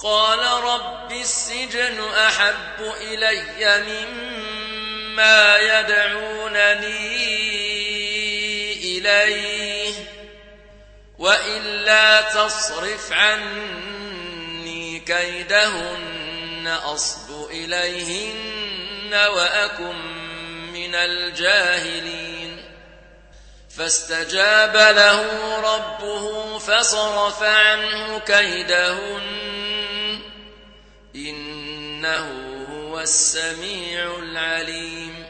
قال رب السجن أحب إلي مما يدعونني إليه وإلا تصرف عني كيدهن أصب إليهن وأكن من الجاهلين فاستجاب له ربه فصرف عنه كيدهن إنه هو السميع العليم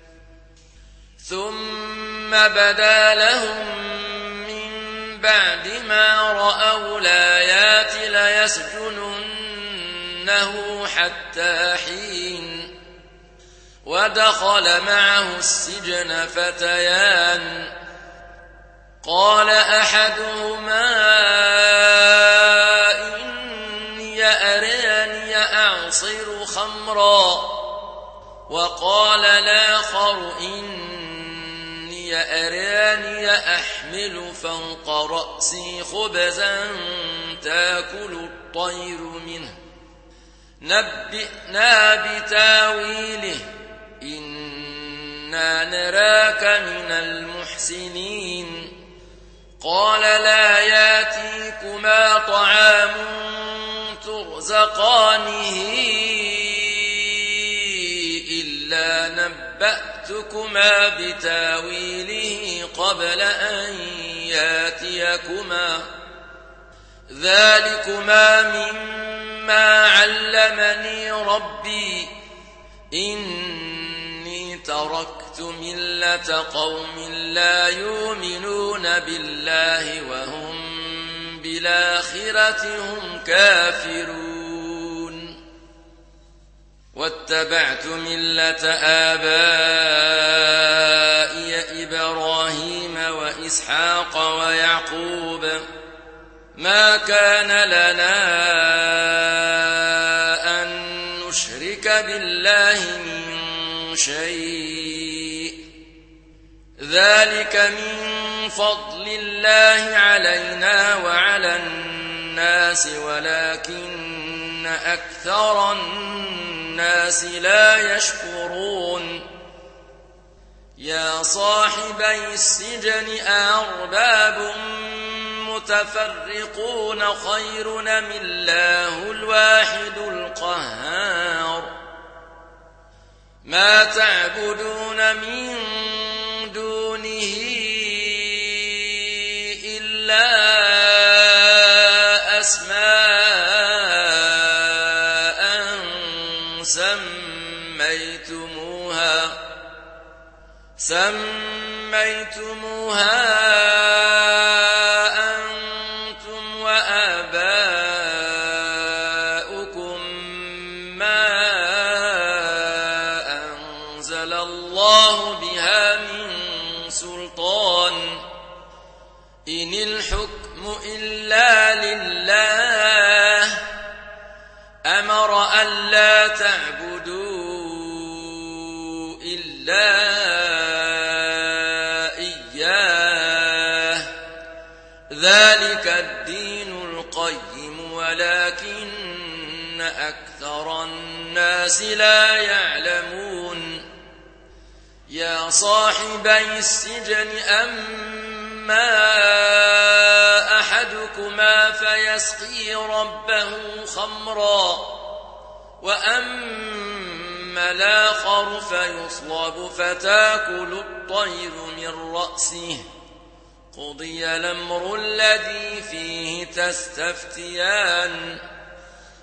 ثم بدا لهم من بعد ما رأوا الآيات ليسجننه حتى حين ودخل معه السجن فتيان قال أحدهما إني أراني أعصر خمرا وقال الآخر إني أراني أحمل فوق رأسي خبزا تأكل الطير منه نبئنا بتاويله إنا نراك من المحسنين قال لا ياتيكما طعام ترزقانه إلا نبأتكما بتاويله قبل أن ياتيكما ذلكما مما علمني ربي إني تركت ملة قوم لا يؤمنون بالله وهم بالآخرة هم كافرون واتبعت ملة آبائي إبراهيم وإسحاق ويعقوب ما كان لنا أن نشرك بالله من شيء ذلك من فضل الله علينا وعلى الناس ولكن أكثر الناس لا يشكرون يا صاحبي السجن أأرباب متفرقون خير أم الله الواحد القهار ما تعبدون من دونه إلا أسماء سميتموها أنتم وآباؤكم ما أنزل الله بها من سلطان إن الحكم إلا لله أمر ألا تعبدوا إلا ذلك الدين القيم ولكن أكثر الناس لا يعلمون يا صاحبي السجن أما أحدكما فيسقي ربه خمرا وأما الآخر فيصلب فتأكل الطير من رأسه قضي الأمر الذي فيه تستفتيان